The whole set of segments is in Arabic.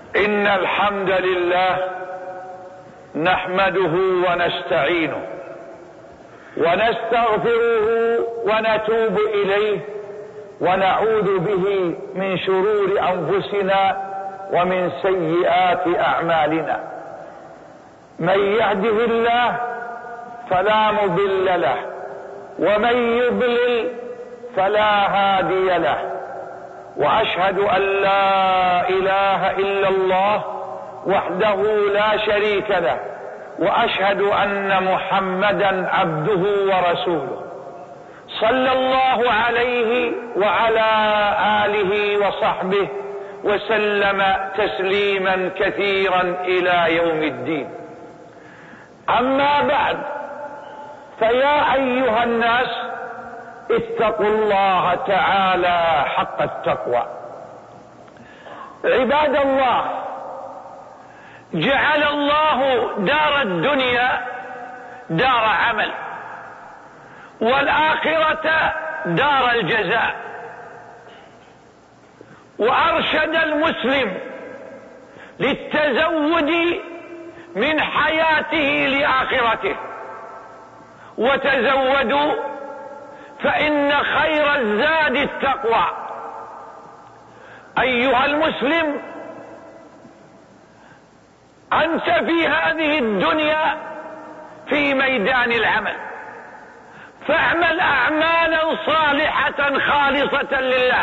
إن الحمد لله نحمده ونستعينه ونستغفره ونتوب إليه ونعوذ به من شرور أنفسنا ومن سيئات أعمالنا. من يهده الله فلا مضل له ومن يضلل فلا هادي له، وأشهد أن لا إله إلا الله وحده لا شريك له، وأشهد أن محمدا عبده ورسوله، صلى الله عليه وعلى آله وصحبه وسلم تسليما كثيرا إلى يوم الدين. أما بعد، فيا أيها الناس اتقوا الله تعالى حق التقوى. عباد الله، جعل الله دار الدنيا دار عمل، والآخرة دار الجزاء، وأرشد المسلم للتزود من حياته لآخرته. وتزودوا فإن خير الزاد التقوى. أيها المسلم، أنت في هذه الدنيا في ميدان العمل، فاعمل أعمالا صالحة خالصة لله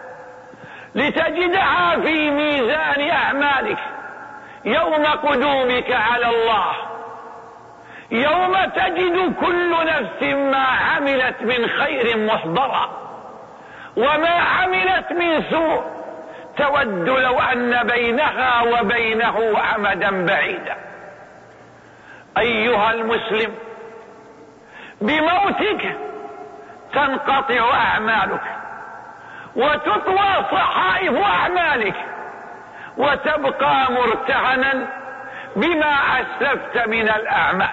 لتجدها في ميزان أعمالك يوم قدومك على الله، يوم تجد كل نفس ما عملت من خير محضرا، وما عملت من سوء تود لو أن بينها وبينه أمدا بعيدا. أيها المسلم، بموتك تنقطع أعمالك وتطوى صحائف أعمالك، وتبقى مرتهنا بما أسلفت من الأعمال.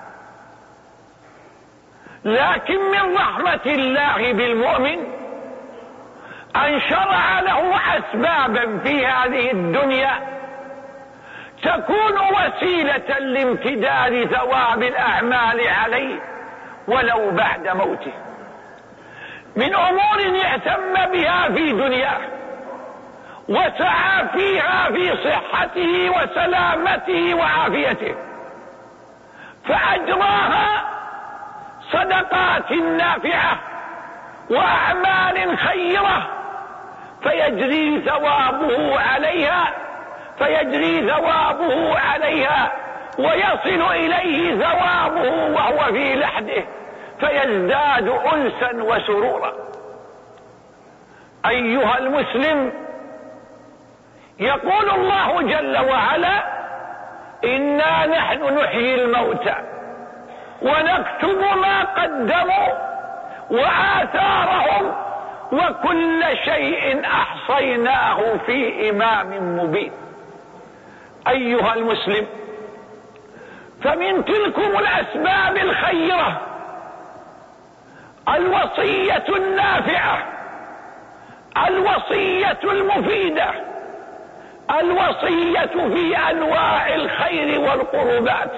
لكن من رحمة الله بالمؤمن أن شرع له أسبابا في هذه الدنيا تكون وسيلة لامتداد ثواب الأعمال عليه ولو بعد موته، من أمور اهتم بها في دنياه وسعى فيها في صحته وسلامته وعافيته، فأجراها صدقات نافعة وأعمال خيرة فيجري ثوابه عليها ويصل إليه ثوابه وهو في لحده، فيزداد أنسا وسرورا. أيها المسلم، يقول الله جل وعلا: إنا نحن نحيي الموتى ونكتب ما قدموا وآثارهم وكل شيء أحصيناه في إمام مبين. أيها المسلم، فمن تلكم الأسباب الخيرة الوصية النافعة، الوصية المفيدة، الوصية في أنواع الخير والقربات،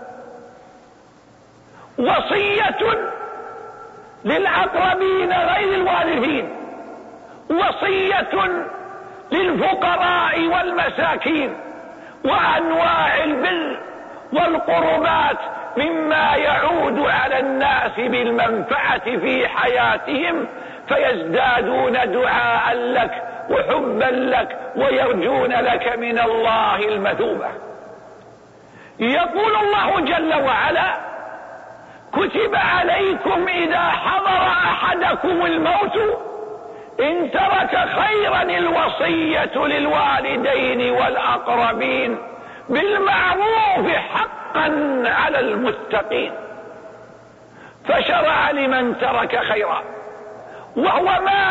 وصية للأقربين غير الوارثين، وصية للفقراء والمساكين، وأنواع البر والقربات مما يعود على الناس بالمنفعة في حياتهم، فيزدادون دعاء لك وحبا لك ويرجون لك من الله المثوبة. يقول الله جل وعلا: كتب عليكم إذا حضر أحدكم الموت إن ترك خيرا الوصية للوالدين والأقربين بالمعروف حقا على المتقين. فشرع لمن ترك خيرا وهو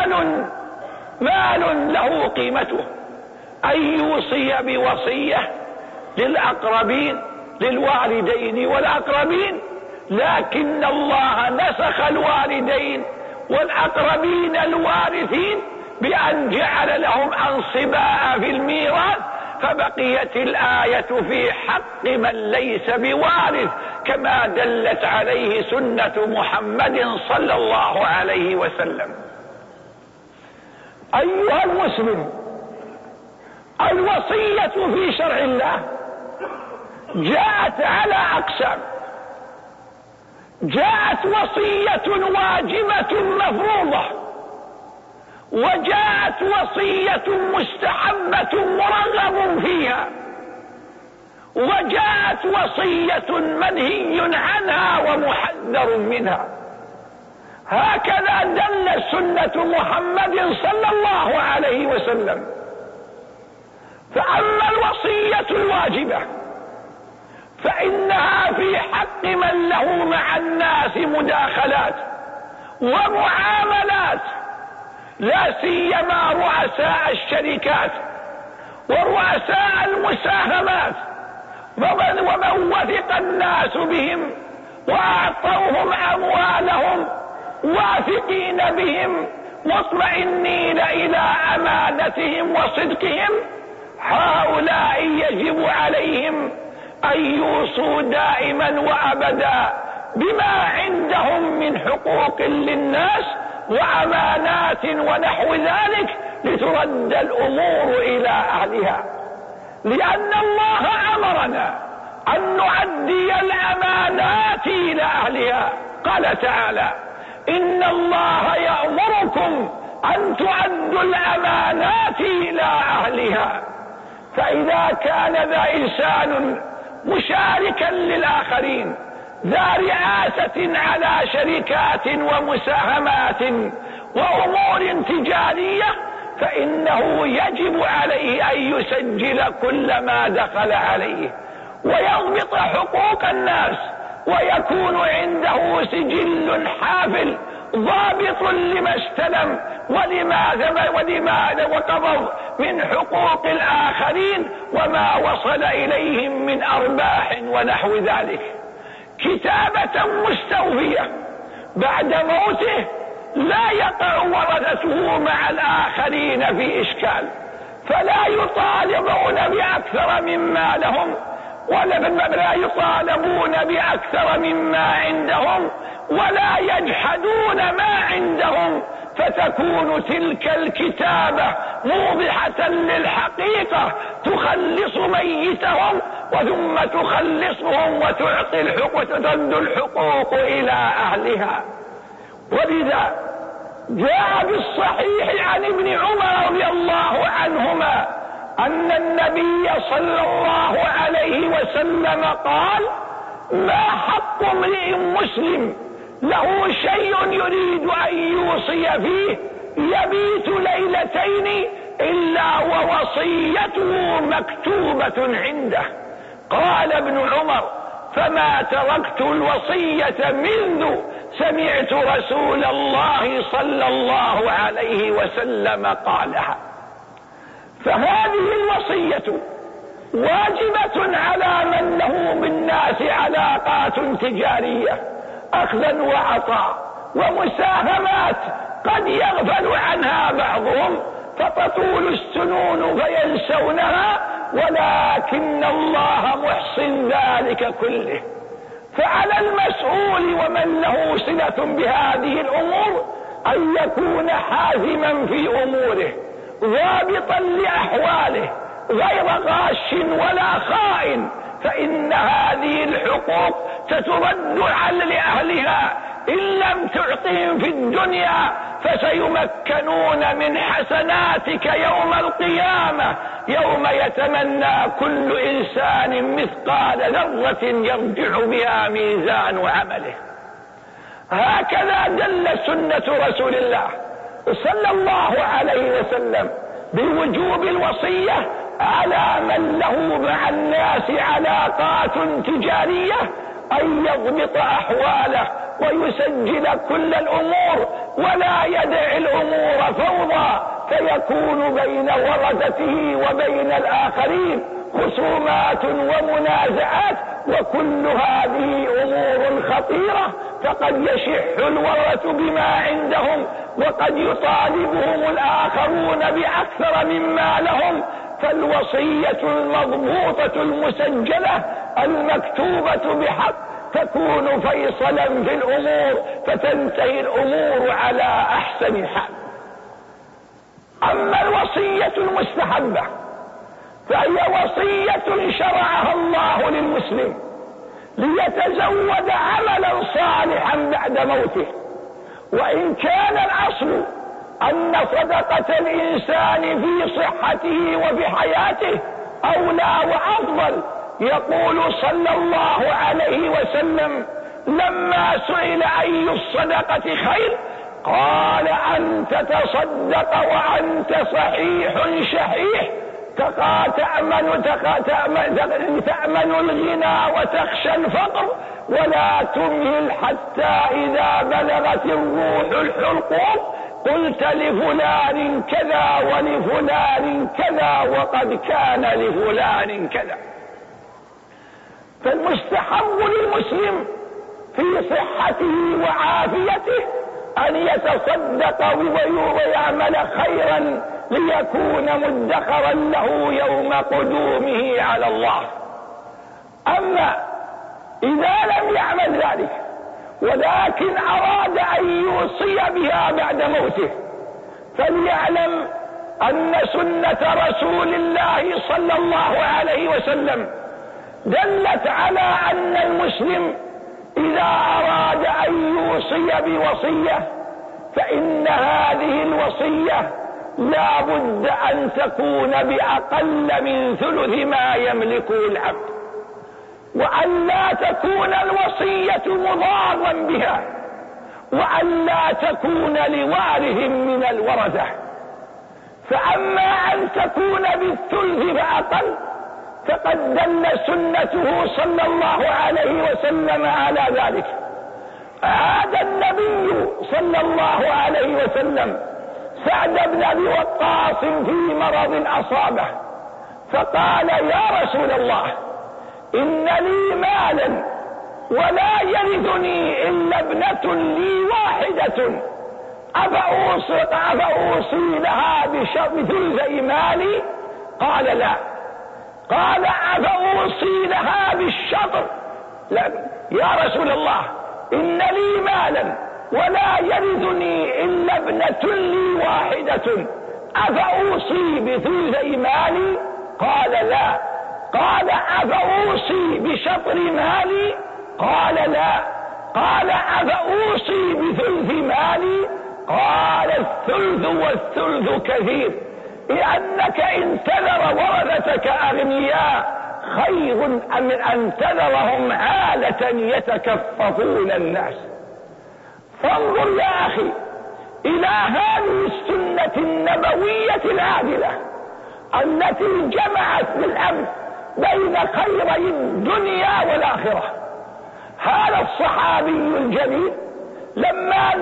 مال له قيمته أن يوصي بوصية للأقربين، للوالدين والأقربين، لكن الله نسخ الوالدين والأقربين الوارثين بأن جعل لهم أنصباء في الميراث، فبقيت الآية في حق من ليس بوارث، كما دلت عليه سنة محمد صلى الله عليه وسلم. أيها المسلم، الوصية في شرع الله جاءت على أقسام. جاءت وصية واجبة مفروضة، وجاءت وصية مستحبة مرغب فيها، وجاءت وصية منهي عنها ومحذر منها. هكذا دل سنة محمد صلى الله عليه وسلم. فأما الوصية الواجبة فإنها في حق من له مع الناس مداخلات ومعاملات، لا سيما رؤساء الشركات ورؤساء المساهمات، ومن وثق الناس بهم وأعطوهم أموالهم واثقين بهم مطمئنين إلى أمانتهم وصدقهم، هؤلاء يجب عليهم أن يوصوا دائما وأبدا بما عندهم من حقوق للناس وأمانات ونحو ذلك، لترد الأمور إلى أهلها، لأن الله أمرنا أن نؤدي الأمانات إلى أهلها. قال تعالى: إن الله يأمركم أن تؤدوا الأمانات إلى أهلها. فإذا كان ذا إنسان مشاركا للآخرين، ذا رئاسة على شركات ومساهمات وأمور تجارية، فإنه يجب عليه أن يسجل كل ما دخل عليه ويضبط حقوق الناس، ويكون عنده سجل حافل ضابط لما استلم ولما وقبض من حقوق الآخرين وما وصل إليهم من أرباح ونحو ذلك، كتابة مستوفية. بعد موته لا يقع ورثته مع الآخرين في إشكال، فلا يطالبون بأكثر مما لهم، ولا يطالبون بأكثر مما عندهم، ولا يجحدون ما عندهم، فتكون تلك الكتابة موضحة للحقيقة تخلص ميتهم وثم تخلصهم وتعطي الحقوق، ترد الحقوق إلى أهلها. ولذا جاء بالصحيح عن ابن عمر رضي الله عنهما أن النبي صلى الله عليه وسلم قال: ما حق امرئ مسلم له شيء يريد أن يوصي فيه يبيت ليلتين إلا ووصيته مكتوبة عنده. قال ابن عمر: فما تركت الوصية منذ سمعت رسول الله صلى الله عليه وسلم قالها. فهذه الوصية واجبة على من له بالناس علاقات تجارية، أخذا وعطاء ومساهمات قد يغفل عنها بعضهم فتطول السنون فينسونها، ولكن الله محسن ذلك كله. فعلى المسؤول ومن له صلة بهذه الأمور أن يكون حازما في أموره، ضابطا لأحواله، غير غاش ولا خائن، فإن هذه الحقوق سترد لأهلها إن لم تعطهم في الدنيا، فسيمكنون من حسناتك يوم القيامة، يوم يتمنى كل إنسان مثقال ذرة يرجع بها ميزان عمله. هكذا دل سنة رسول الله صلى الله عليه وسلم بوجوب الوصية على من له مع الناس علاقات تجارية أن يضبط أحواله ويسجل كل الأمور، ولا يدع الأمور فوضى فيكون بين ورثته وبين الآخرين خصومات ومنازعات، وكل هذه أمور خطيرة، فقد يشح الورثة بما عندهم وقد يطالبهم الآخرون بأكثر مما لهم، فالوصية المضبوطة المسجلة المكتوبة بحق تكون فيصلا في الأمور، فتنتهي الأمور على أحسن حال. أما الوصية المستحبة فهي وصية شرعها الله للمسلم ليتزود عملا صالحا بعد موته، وإن كان الأصل أن صدقة الإنسان في صحته وفي حياته أولى وأفضل. يقول صلى الله عليه وسلم لما سئل أي الصدقة خير قال أن تتصدق وأنت صحيح شحيح تأمن الغنى وتخشى الفقر ولا تمهل حتى إذا بلغت الروح الحلقوم قلت لفلان كذا ولفلان كذا وقد كان لفلان كذا. فالمستحب للمسلم في صحته وعافيته أن يتصدق ويعمل خيرا ليكون مدخرا له يوم قدومه على الله. أما إذا لم يعمل ذلك ولكن أراد أن يوصي بها بعد موته فليعلم أن سنة رسول الله صلى الله عليه وسلم دلت على أن المسلم إذا أراد أن يوصي بوصية فإن هذه الوصية لا بد أن تكون بأقل من ثلث ما يملكه العبد، وأن لا تكون الوصية مضارا بها، وأن لا تكون لوارث من الورثة. فأما أن تكون بالثلث فأقل فقد دل سنته صلى الله عليه وسلم على ذلك. عاد النبي صلى الله عليه وسلم سعد بن أبي وقاص في مرض أصابه فقال يا رسول الله إن لي مالا ولا يرثني إلا ابنة لي واحدة أفأوصي لها بثلث مالي؟ قال لا. قال أفأوصي لها بالشطر؟ لا. يا رسول الله إن لي مالا ولا يرثني إلا ابنة لي واحدة أفأوصي بثلث مالي؟ قال لا. قال أفأوصي بشطر مالي؟ قال لا. قال أفأوصي بثلث مالي؟ قال الثلث والثلث كثير، لأنك إن تذر ورثتك أغنياء خير من أن تذرهم عالة يتكففون الناس. فانظر يا أخي إلى هذه السنة النبوية العادلة التي جمعت بالعبد بين خيري الدنيا والآخرة. هذا الصحابي الجليل لما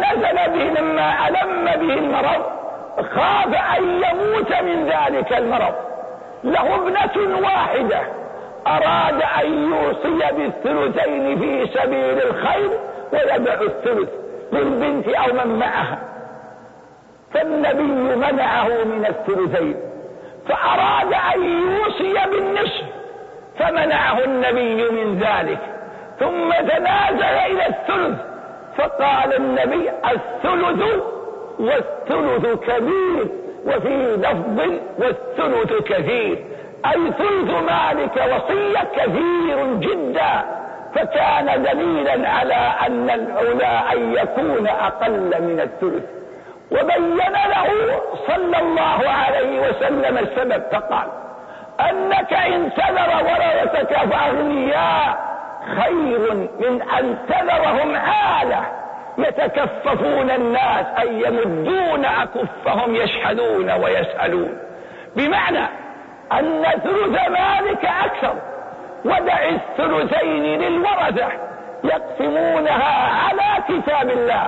ألم به المرض خاف أن يموت من ذلك المرض، له ابنة واحدة أراد أن يوصي بالثلثين في سبيل الخير ويدع الثلث للبنت أو من معها، فالنبي منعه من الثلثين فأراد أن يوصي بالنصف فمنعه النبي من ذلك، ثم تنازل إلى الثلث فقال النبي الثلث والثلث كبير، وفي لفظ والثلث كثير، أي ثلث مالك وصية كثير جدا، فكان دليلا على أن الأولى أن يكون أقل من الثلث. وبين له صلى الله عليه وسلم السبب فقال أنك إن تذر ورثتك فأغنياء خير من أن تذرهم عالة يتكففون الناس، أي يمدون أكفهم يشحذون ويسألون، بمعنى أن ثلث مالك أكثر، ودع الثلثين للورثة يقسمونها على كتاب الله،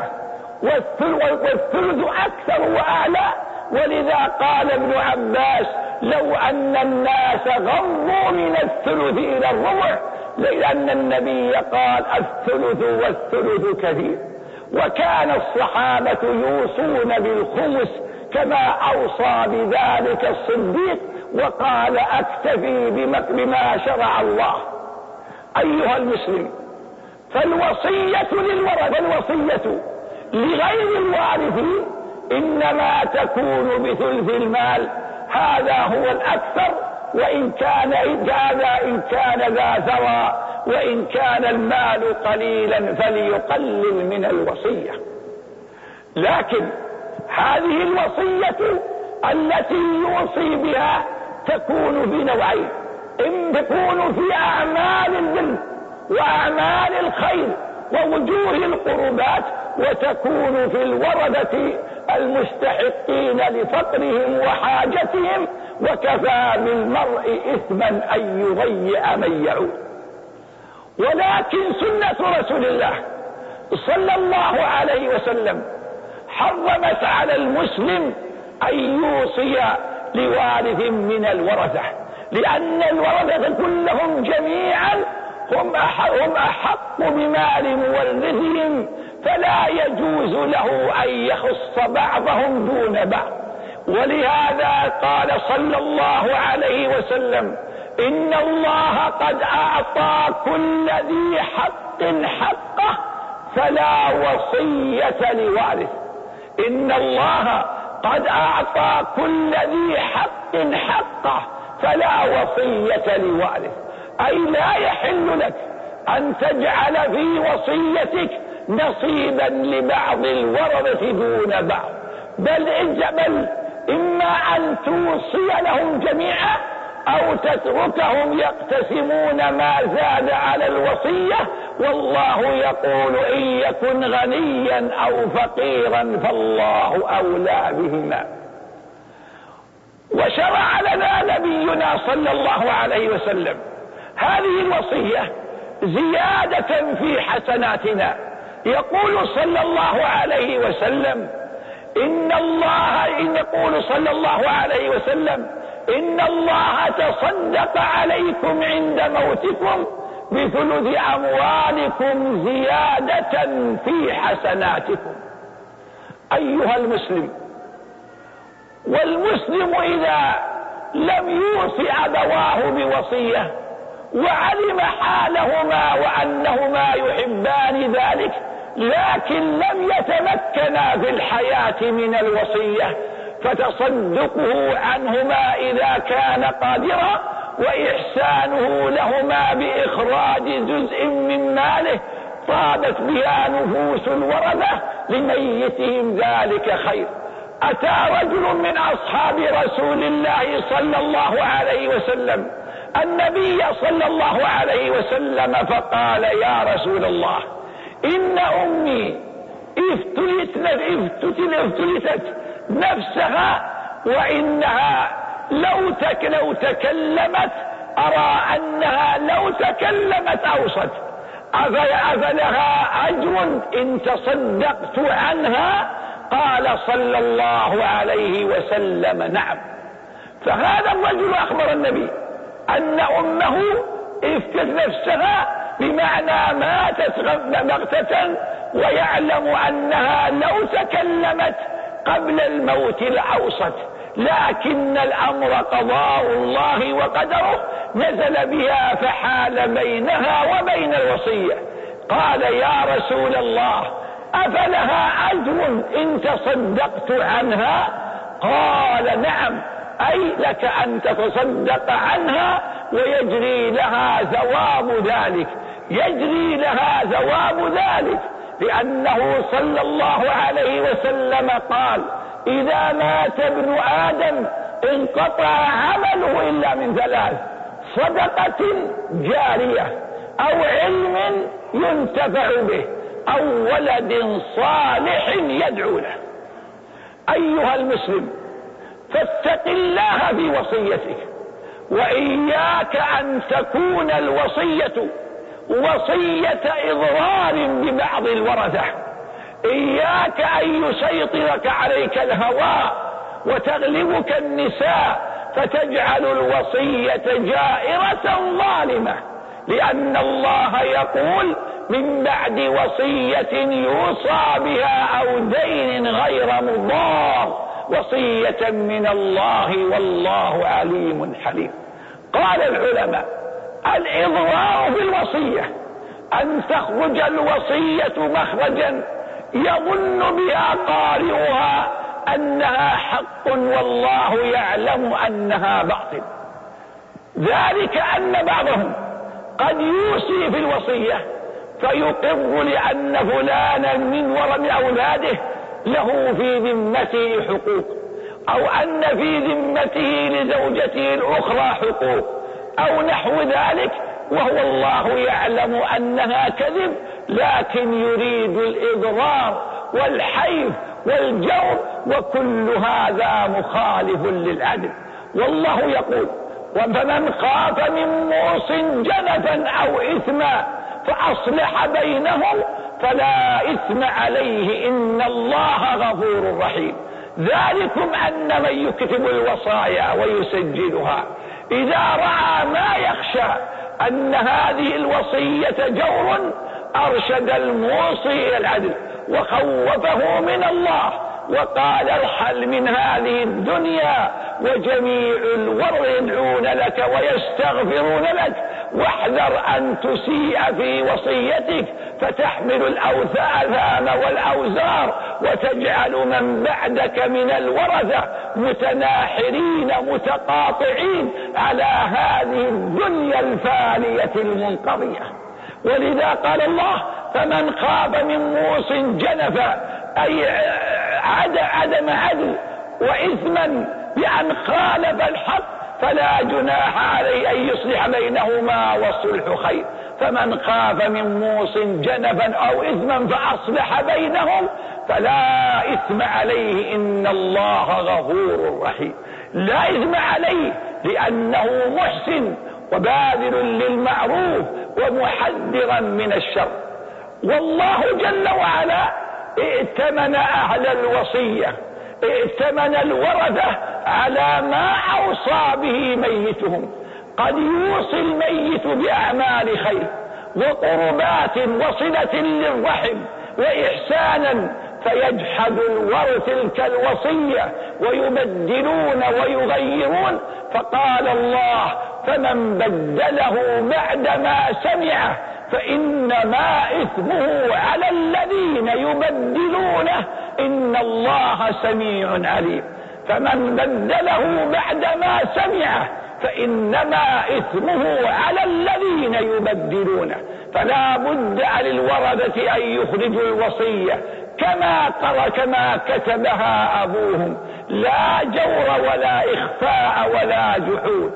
والثلث أكثر وأعلى. ولذا قال ابن عباس لو أن الناس غضوا من الثلث إلى الربع لأن النبي قال الثلث والثلث كثير. وكان الصحابة يوصون بالخمس كما أوصى بذلك الصديق، وقال أكتفي بما شرع الله. أيها المسلم، فالوصية للورثة، الوصية لغير الوارث إنما تكون بثلث المال، هذا هو الأكثر، وإن كان ذا ثرى، وإن كان المال قليلا فليقلل من الوصية. لكن هذه الوصية التي يوصي بها تكون في نوعين: إن تكون في أعمال البر وأعمال الخير ووجوه القربات، وتكون في الورثة المستحقين لفقرهم وحاجتهم، وكفى بالمرء إثما أن يضيع من يعود. ولكن سنة رسول الله صلى الله عليه وسلم حرمت على المسلم أن يوصي لوارث من الورثة، لأن الورثة كلهم جميعا هم أحق بمال مورثهم، فلا يجوز له أن يخص بعضهم دون بعض. ولهذا قال صلى الله عليه وسلم: إن الله قد أعطى كل ذي حق حقه فلا وصية لوارث. إن الله قد أعطى كل ذي حق حقه فلا وصية لوارث، أي لا يحل لك أن تجعل في وصيتك نصيبا لبعض الورثة دون بعض، بل إما أن توصي لهم جميعا أو تتركهم يقتسمون ما زاد على الوصية، والله يقول: إن يكن غنيا أو فقيرا فالله أولى بهما. وشرع لنا نبينا صلى الله عليه وسلم هذه الوصية زيادة في حسناتنا. يقول صلى الله عليه وسلم: إن الله تصدق عليكم عند موتكم بثلث أموالكم زيادة في حسناتكم. أيها المسلم، والمسلم إذا لم يوصي أبواه بوصية وعلم حالهما وأنهما يحبان ذلك، لكن لم يتمكنا في الحياة من الوصية، فتصدقه عنهما إذا كان قادرا وإحسانه لهما بإخراج جزء من ماله طابت بها نفوس الورثة لميتهم ذلك خير. أتى رجل من أصحاب رسول الله صلى الله عليه وسلم النبي صلى الله عليه وسلم فقال: يا رسول الله، إن أمي افتلتت نفسها، وإنها لو تكلمت أرى أنها لو تكلمت أوصت، أفلها أجر إن تصدقت عنها؟ قال صلى الله عليه وسلم: نعم. فهذا الرجل أخبر النبي أن أمه افتت نفسها، بمعنى ماتت بغتة، ويعلم أنها لو تكلمت قبل الموت لأوصت، لكن الأمر قضاء الله وقدره نزل بها فحال بينها وبين الوصية. قال: يا رسول الله، أفلها أجر إن تصدقت عنها؟ قال: نعم، أي لك أن تتصدق عنها ويجري لها ثواب ذلك، لأنه صلى الله عليه وسلم قال: إذا مات ابن آدم انقطع عمله إلا من ثلاث: صدقة جارية، أو علم ينتفع به، أو ولد صالح يدعو له. أيها المسلم، فاتق الله في وصيتك، وإياك أن تكون الوصية وصية إضرار ببعض الورثة. إياك أن يسيطرك عليك الهوى وتغلبك النساء فتجعل الوصية جائرة ظالمة، لأن الله يقول: من بعد وصية يوصى بها أو دين غير مضار وصية من الله والله عليم حليم. قال العلماء: الإضرار في الوصية أن تخرج الوصية مخرجا يظن بها قارئها أنها حق والله يعلم أنها باطل. ذلك أن بعضهم قد يوصي في الوصية فيقر لأن فلانا من أولاده له في ذمته حقوق، أو أن في ذمته لزوجته الأخرى حقوق أو نحو ذلك، وهو الله يعلم أنها كذب، لكن يريد الإضرار والحيف والجور، وكل هذا مخالف للعدل. والله يقول: وفمن خاف من موص جنفا أو إثما فأصلح بينهم فلا إثم عليه إن الله غفور رحيم. ذلكم أن من يكتب الوصايا ويسجلها إذا رأى ما يخشى أن هذه الوصية جور أرشد الموصي إلى العدل وخوفه من الله، وقال: ارحل من هذه الدنيا وجميع الورى يدعون لك ويستغفرون لك، واحذر أن تسيء في وصيتك فتحمل الأوثام والأوزار وتجعل من بعدك من الورثة متناحرين متقاطعين على هذه الدنيا الفانية المنقضية. ولذا قال الله: فمن خاف من موص جنفا، أي عدم عدل وإثما بأن خالف الحق، فلا جناح عليه أن يصلح بينهما والصلح خير. فمن خاف من موص جنفا أو إثما فأصلح بينهم فلا إثم عليه إن الله غفور رحيم. لا إثم عليه لأنه محسن وباذل للمعروف ومحذرا من الشر. والله جل وعلا ائتمن أهل الوصية، ائتمن الورثة على ما أوصى به ميتهم. قد يوصي الميت بأعمال خير وقربات وصلة للرحم وإحسانا، فيجحد الورث تلك الوصية ويبدلون ويغيرون. فقال الله: فمن بدله بعدما سمعه فإنما إثمه على الذين يبدلونه إن الله سميع عليم. فمن بدله بعدما سمعه فإنما إثمه على الذين يبدلونه. فلا بد للورثة أن يخرجوا الوصية كما كتبها أبوهم، لا جور ولا إخفاء ولا جحود،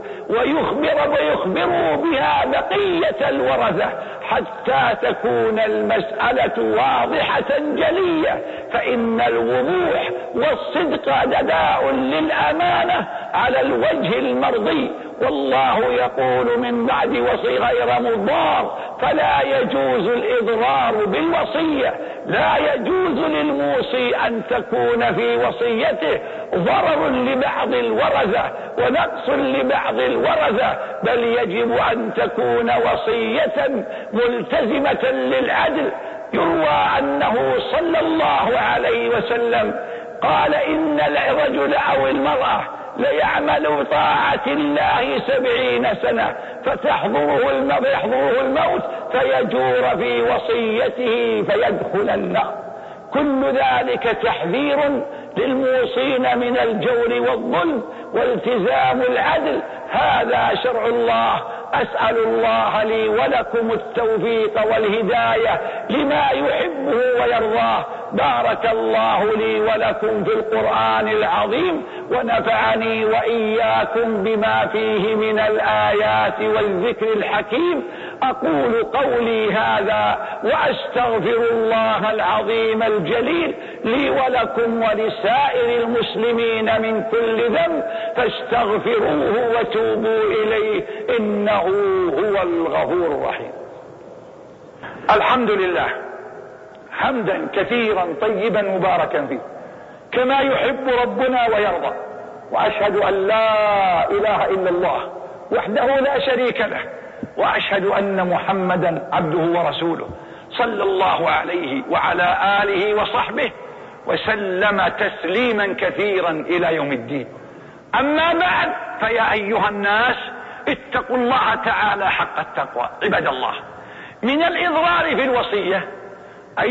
ويخبروا بها بقية الورثة حتى تكون المسألة واضحة جلية. فإن الوضوح والصدق دداء للأمانة على الوجه المرضي. والله يقول من بعد وصي غير مضار فلا يجوز الإضرار بالوصية. لا يجوز للموصي أن تكون في وصيته ضرر لبعض الورثة ونقص لبعض الورثة، بل يجب أن تكون وصية ملتزمة للعدل. يروى أنه صلى الله عليه وسلم قال: إن الرجل أو المرأة ليعمل طاعة الله 70 سنة فيحضره الموت فيجور في وصيته فيدخل النار. كل ذلك تحذير للموصين من الجور والظلم والتزام العدل. هذا شرع الله. أسأل الله لي ولكم التوفيق والهداية لما يحبه ويرضاه. بارك الله لي ولكم في القرآن العظيم، ونفعني وإياكم بما فيه من الآيات والذكر الحكيم. أقول قولي هذا وأستغفر الله العظيم الجليل لي ولكم ولسائر المسلمين من كل ذنب، فاستغفروه وتوبوا إليه إنه هو الغفور الرحيم. الحمد لله حمدا كثيرا طيبا مباركا فيه كما يحب ربنا ويرضى، وأشهد أن لا إله إلا الله وحده لا شريك له، وأشهد أن محمدا عبده ورسوله صلى الله عليه وعلى آله وصحبه وسلم تسليما كثيرا إلى يوم الدين. أما بعد، فيا أيها الناس اتقوا الله تعالى حق التقوى. عباد الله، من الإضرار في الوصية أن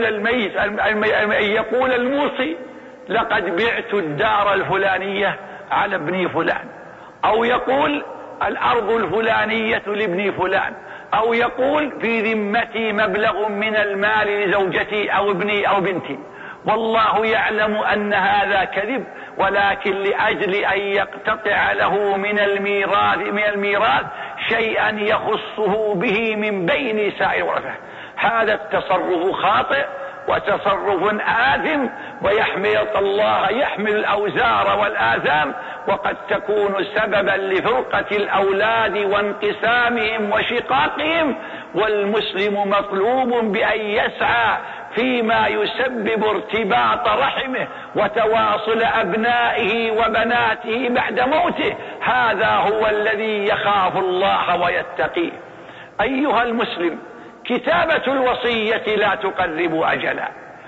يقول الموصي لقد بعت الدار الفلانية على ابن فلان، أو يقول الأرض الفلانية لابن فلان، أو يقول في ذمتي مبلغ من المال لزوجتي أو ابني أو بنتي. والله يعلم أن هذا كذب، ولكن لأجل أن يقتطع له من الميراث شيئا يخصه به من بين سائر ورثته. هذا التصرف خاطئ وتصرف آثم، الله يحمل الأوزار والآثام، وقد تكون سببا لفرقة الأولاد وانقسامهم وشقاقهم. والمسلم مطلوب بأن يسعى فيما يسبب ارتباط رحمه وتواصل أبنائه وبناته بعد موته. هذا هو الذي يخاف الله ويتقيه. أيها المسلم، كتابة الوصية لا تقرب أجلا،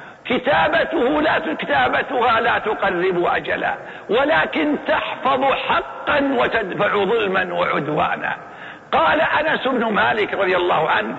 كتابتها لا تقرب أجلا، ولكن تحفظ حقا وتدفع ظلما وعدوانا. قال أنس بن مالك رضي الله عنه: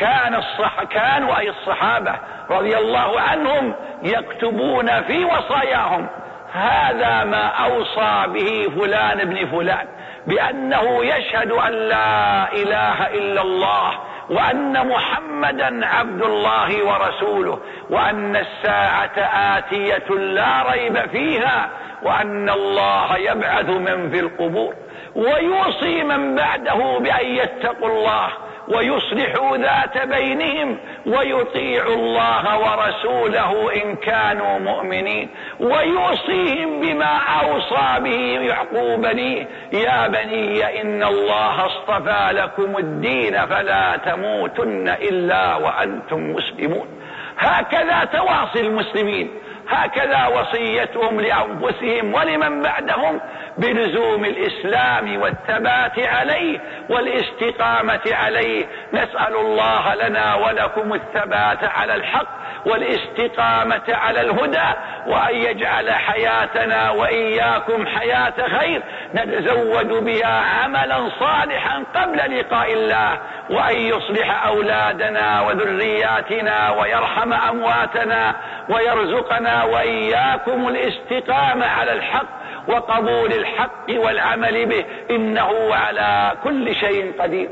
كانوا أي الصحابة رضي الله عنهم يكتبون في وصاياهم: هذا ما أوصى به فلان ابن فلان، بأنه يشهد أن لا إله إلا الله وأن محمدا عبد الله ورسوله، وأن الساعة آتية لا ريب فيها، وأن الله يبعث من في القبور، ويوصي من بعده بأن يتقوا الله ويصلحوا ذات بينهم ويطيعوا الله ورسوله إن كانوا مؤمنين، ويوصيهم بما أوصى به يعقوب بنيه: يا بني إن الله اصطفى لكم الدين فلا تموتن إلا وأنتم مسلمون. هكذا تواصي المسلمين، هكذا وصيتهم لأنفسهم ولمن بعدهم بلزوم الإسلام والثبات عليه والاستقامة عليه. نسأل الله لنا ولكم الثبات على الحق والاستقامة على الهدى، وأن يجعل حياتنا وإياكم حياة خير نتزود بها عملا صالحا قبل لقاء الله، وأن يصلح أولادنا وذرياتنا ويرحم أمواتنا ويرزقنا وإياكم الاستقامة على الحق وقبول الحق والعمل به، إنه على كل شيء قدير.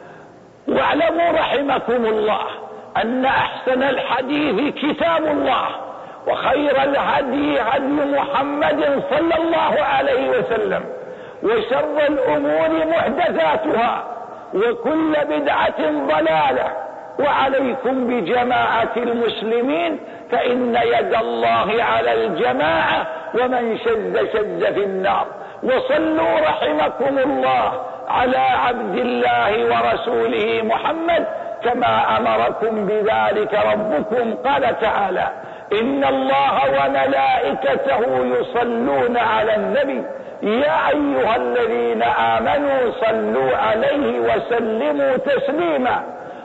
واعلموا رحمكم الله أن أحسن الحديث كتاب الله، وخير الهدي هدي محمد صلى الله عليه وسلم، وشر الأمور محدثاتها، وكل بدعة ضلالة. وعليكم بجماعة المسلمين، فإن يد الله على الجماعة، ومن شذ في النار. وصلوا رحمكم الله على عبد الله ورسوله محمد كما أمركم بذلك ربكم. قال تعالى: إن الله وملائكته يصلون على النبي يا أيها الذين آمنوا صلوا عليه وسلموا تسليما.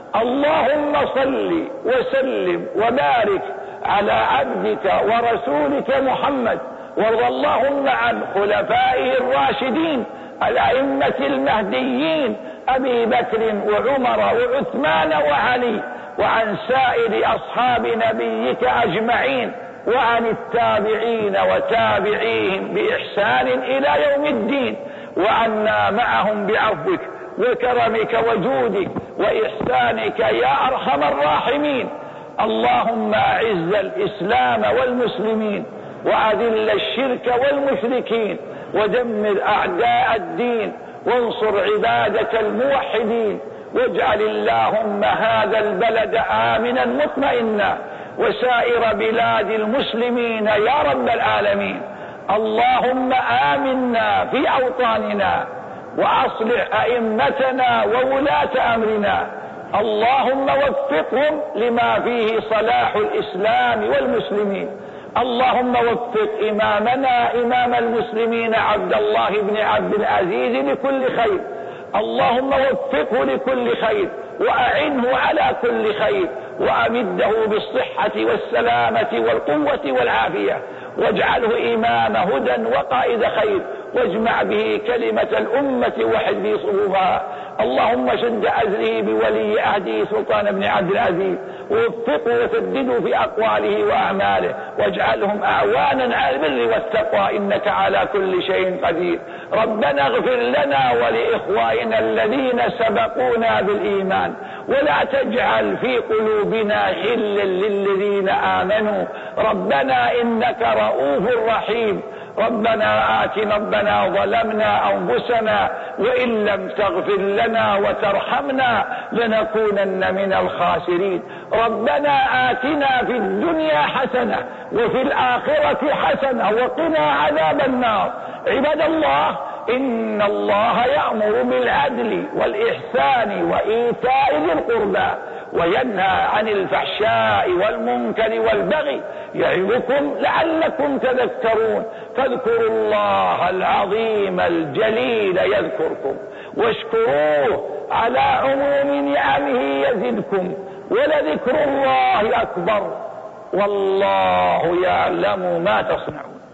اللهم صل وسلم وبارك على عبدك ورسولك محمد، وارض اللهم عن خلفائه الراشدين الأئمة المهديين أبي بكر وعمر وعثمان وعلي، وعن سائر أصحاب نبيك أجمعين، وعن التابعين وتابعيهم بإحسان إلى يوم الدين، وعنا معهم بعفوك وكرمك وجودك وإحسانك يا أرحم الراحمين. اللهم أعز الإسلام والمسلمين، وأذل الشرك والمشركين، ودمر أعداء الدين، وانصر عبادك الموحدين، واجعل اللهم هذا البلد آمنا مطمئنا، وسائر بلاد المسلمين يا رب العالمين. اللهم آمنا في أوطاننا، وأصلح أئمتنا وولاة أمرنا. اللهم وفقهم لما فيه صلاح الإسلام والمسلمين. اللهم وفق إمامنا إمام المسلمين عبد الله بن عبد العزيز لكل خير. اللهم وفقه لكل خير، وأعنه على كل خير، وأمده بالصحة والسلامة والقوة والعافية، واجعله إمام هدى وقائد خير، واجمع به كلمة الأمة وحد في صفوفها. اللهم شد أزره بولي عهده سلطان بن عبد العزيز، ووفقه وسدده في أقواله وأعماله، واجعلهم أعوانا على البر والتقوى، إنك على كل شيء قدير. ربنا اغفر لنا ولإخواننا الذين سبقونا بالإيمان، ولا تجعل في قلوبنا غلا للذين آمنوا، ربنا إنك رؤوف رحيم. ربنا آتنا، ربنا ظلمنا أنفسنا وإن لم تغفر لنا وترحمنا لنكونن من الخاسرين. ربنا آتنا في الدنيا حسنة وفي الآخرة حسنة وقنا عذاب النار. عباد الله، إن الله يأمر بالعدل والإحسان وإيتاء ذي القربى وينهى عن الفحشاء والمنكر والبغي، يعظكم لعلكم تذكرون. فاذكروا الله العظيم الجليل يذكركم، واشكروه على عموم نعمه يزدكم، ولذكر الله أكبر، والله يعلم ما تصنعون.